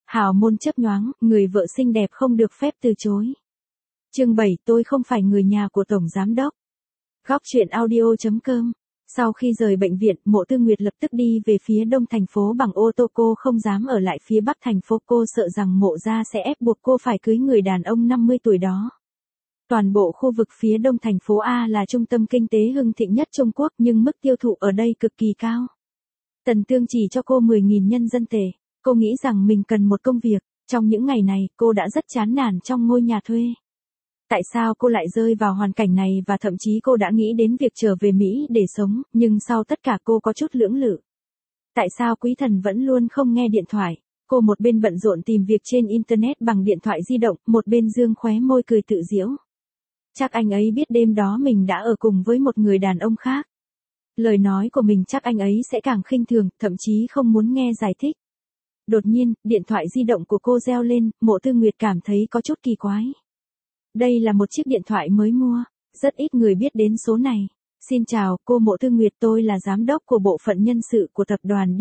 Hào môn chớp nhoáng, người vợ xinh đẹp không được phép từ chối. Chương 7, tôi không phải người nhà của Tổng Giám Đốc. Góc truyện audio.com. Sau khi rời bệnh viện, Mộ Tư Nguyệt lập tức đi về phía đông thành phố bằng ô tô, cô không dám ở lại phía bắc thành phố, cô sợ rằng Mộ gia sẽ ép buộc cô phải cưới người đàn ông 50 tuổi đó. Toàn bộ khu vực phía đông thành phố A là trung tâm kinh tế hưng thịnh nhất Trung Quốc, nhưng mức tiêu thụ ở đây cực kỳ cao. Tần Tương chỉ cho cô 10.000 nhân dân tệ. Cô nghĩ rằng mình cần một công việc. Trong những ngày này, cô đã rất chán nản trong ngôi nhà thuê. Tại sao cô lại rơi vào hoàn cảnh này, và thậm chí cô đã nghĩ đến việc trở về Mỹ để sống, nhưng sau tất cả cô có chút lưỡng lự. Tại sao Quý Thần vẫn luôn không nghe điện thoại? Cô một bên bận rộn tìm việc trên Internet bằng điện thoại di động, một bên dương khóe môi cười tự giễu. Chắc anh ấy biết đêm đó mình đã ở cùng với một người đàn ông khác. Lời nói của mình chắc anh ấy sẽ càng khinh thường, thậm chí không muốn nghe giải thích. Đột nhiên, điện thoại di động của cô reo lên, Mộ Tư Nguyệt cảm thấy có chút kỳ quái. Đây là một chiếc điện thoại mới mua, rất ít người biết đến số này. Xin chào, cô Mộ Tư Nguyệt, tôi là giám đốc của bộ phận nhân sự của tập đoàn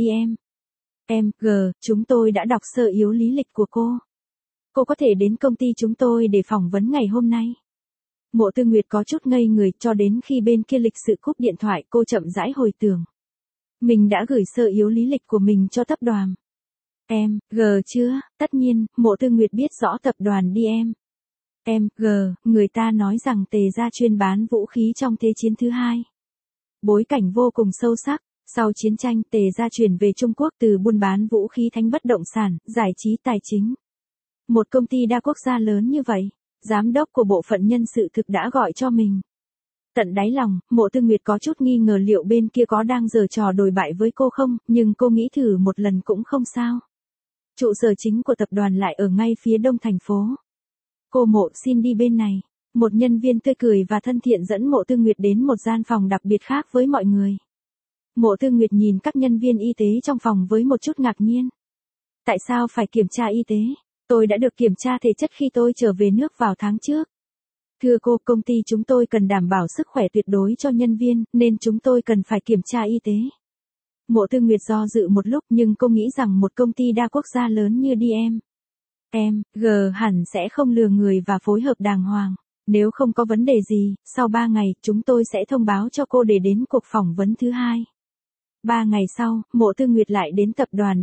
DMG, chúng tôi đã đọc sơ yếu lý lịch của cô. Cô có thể đến công ty chúng tôi để phỏng vấn ngày hôm nay. Mộ Tư Nguyệt có chút ngây người, cho đến khi bên kia lịch sự cúp điện thoại, cô chậm rãi hồi tưởng. Mình đã gửi sơ yếu lý lịch của mình cho tập đoàn DMG chưa? Tất nhiên, Mộ Tư Nguyệt biết rõ tập đoàn DMG, người ta nói rằng Tề gia chuyên bán vũ khí trong Thế chiến thứ hai. Bối cảnh vô cùng sâu sắc, sau chiến tranh Tề gia chuyển về Trung Quốc, từ buôn bán vũ khí thành bất động sản, giải trí, tài chính. Một công ty đa quốc gia lớn như vậy, giám đốc của bộ phận nhân sự thực đã gọi cho mình. Tận đáy lòng, Mộ Tư Nguyệt có chút nghi ngờ liệu bên kia có đang giở trò đồi bại với cô không, nhưng cô nghĩ thử một lần cũng không sao. Trụ sở chính của tập đoàn lại ở ngay phía đông thành phố. Cô Mộ, xin đi bên này. Một nhân viên tươi cười và thân thiện dẫn Mộ Tư Nguyệt đến một gian phòng đặc biệt khác với mọi người. Mộ Tư Nguyệt nhìn các nhân viên y tế trong phòng với một chút ngạc nhiên. Tại sao phải kiểm tra y tế? Tôi đã được kiểm tra thể chất khi tôi trở về nước vào tháng trước. Thưa cô, công ty chúng tôi cần đảm bảo sức khỏe tuyệt đối cho nhân viên, nên chúng tôi cần phải kiểm tra y tế. Mộ Tư Nguyệt do dự một lúc, nhưng cô nghĩ rằng một công ty đa quốc gia lớn như DMG hẳn sẽ không lừa người và phối hợp đàng hoàng. Nếu không có vấn đề gì, sau 3 ngày, chúng tôi sẽ thông báo cho cô để đến cuộc phỏng vấn thứ hai. 3 ngày sau, Mộ Tư Nguyệt lại đến tập đoàn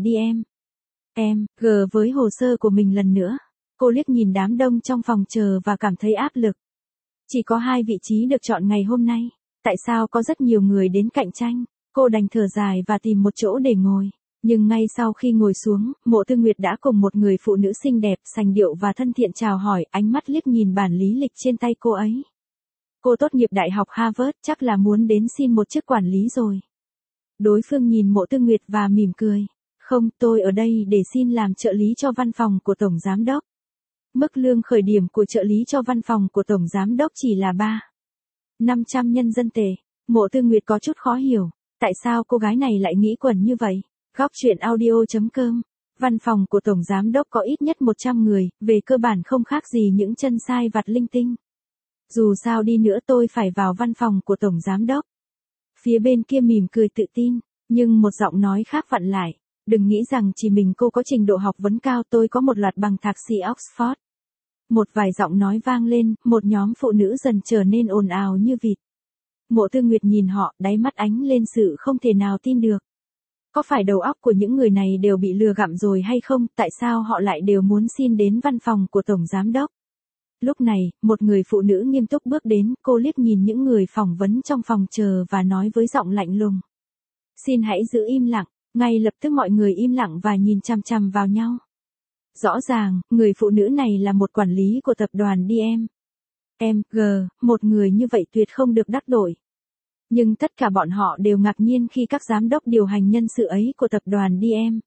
DMG với hồ sơ của mình lần nữa. Cô liếc nhìn đám đông trong phòng chờ và cảm thấy áp lực. Chỉ có 2 vị trí được chọn ngày hôm nay. Tại sao có rất nhiều người đến cạnh tranh? Cô đành thở dài và tìm một chỗ để ngồi. Nhưng ngay sau khi ngồi xuống, Mộ Tư Nguyệt đã cùng một người phụ nữ xinh đẹp, sành điệu và thân thiện chào hỏi, ánh mắt liếc nhìn bản lý lịch trên tay cô ấy. Cô tốt nghiệp Đại học Harvard, chắc là muốn đến xin một chức quản lý rồi. Đối phương nhìn Mộ Tư Nguyệt và mỉm cười. Không, tôi ở đây để xin làm trợ lý cho văn phòng của Tổng Giám Đốc. Mức lương khởi điểm của trợ lý cho văn phòng của Tổng Giám Đốc chỉ là 500 nhân dân tệ. Mộ Tư Nguyệt có chút khó hiểu. Tại sao cô gái này lại nghĩ quẩn như vậy? Góc truyện audio.com. Văn phòng của Tổng Giám Đốc có ít nhất 100 người, về cơ bản không khác gì những chân sai vặt linh tinh. Dù sao đi nữa tôi phải vào văn phòng của Tổng Giám Đốc. Phía bên kia mỉm cười tự tin, nhưng một giọng nói khác vặn lại. Đừng nghĩ rằng chỉ mình cô có trình độ học vấn cao, tôi có một loạt bằng thạc sĩ Oxford. Một vài giọng nói vang lên, một nhóm phụ nữ dần trở nên ồn ào như vịt. Mộ Tư Nguyệt nhìn họ, đáy mắt ánh lên sự không thể nào tin được. Có phải đầu óc của những người này đều bị lừa gặm rồi hay không? Tại sao họ lại đều muốn xin đến văn phòng của Tổng Giám Đốc? Lúc này, một người phụ nữ nghiêm túc bước đến, cô liếc nhìn những người phỏng vấn trong phòng chờ và nói với giọng lạnh lùng. Xin hãy giữ im lặng. Ngay lập tức mọi người im lặng và nhìn chằm chằm vào nhau. Rõ ràng, người phụ nữ này là một quản lý của tập đoàn DMG, một người như vậy tuyệt không được đắc tội. Nhưng tất cả bọn họ đều ngạc nhiên khi các giám đốc điều hành nhân sự ấy của tập đoàn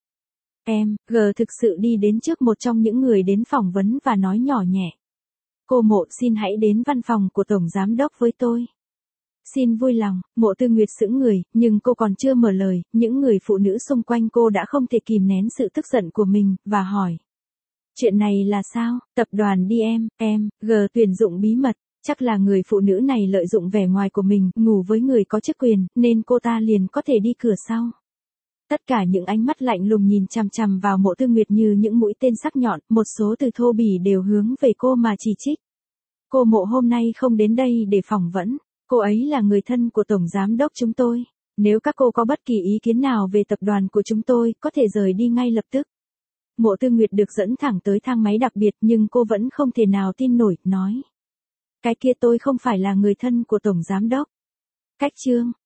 DMG thực sự đi đến trước một trong những người đến phỏng vấn và nói nhỏ nhẹ. Cô Mộ, xin hãy đến văn phòng của Tổng Giám Đốc với tôi. Xin vui lòng. Mộ Tư Nguyệt sững người, nhưng cô còn chưa mở lời, những người phụ nữ xung quanh cô đã không thể kìm nén sự tức giận của mình, và hỏi. Chuyện này là sao? Tập đoàn DMG tuyển dụng bí mật, chắc là người phụ nữ này lợi dụng vẻ ngoài của mình, ngủ với người có chức quyền, nên cô ta liền có thể đi cửa sau. Tất cả những ánh mắt lạnh lùng nhìn chằm chằm vào Mộ Tư Nguyệt như những mũi tên sắc nhọn, một số từ thô bỉ đều hướng về cô mà chỉ trích. Cô Mộ hôm nay không đến đây để phỏng vấn, cô ấy là người thân của Tổng Giám đốc chúng tôi. Nếu các cô có bất kỳ ý kiến nào về tập đoàn của chúng tôi, có thể rời đi ngay lập tức. Mộ Tư Nguyệt được dẫn thẳng tới thang máy đặc biệt nhưng cô vẫn không thể nào tin nổi, nói. Cái kia tôi không phải là người thân của Tổng Giám đốc. Cách chương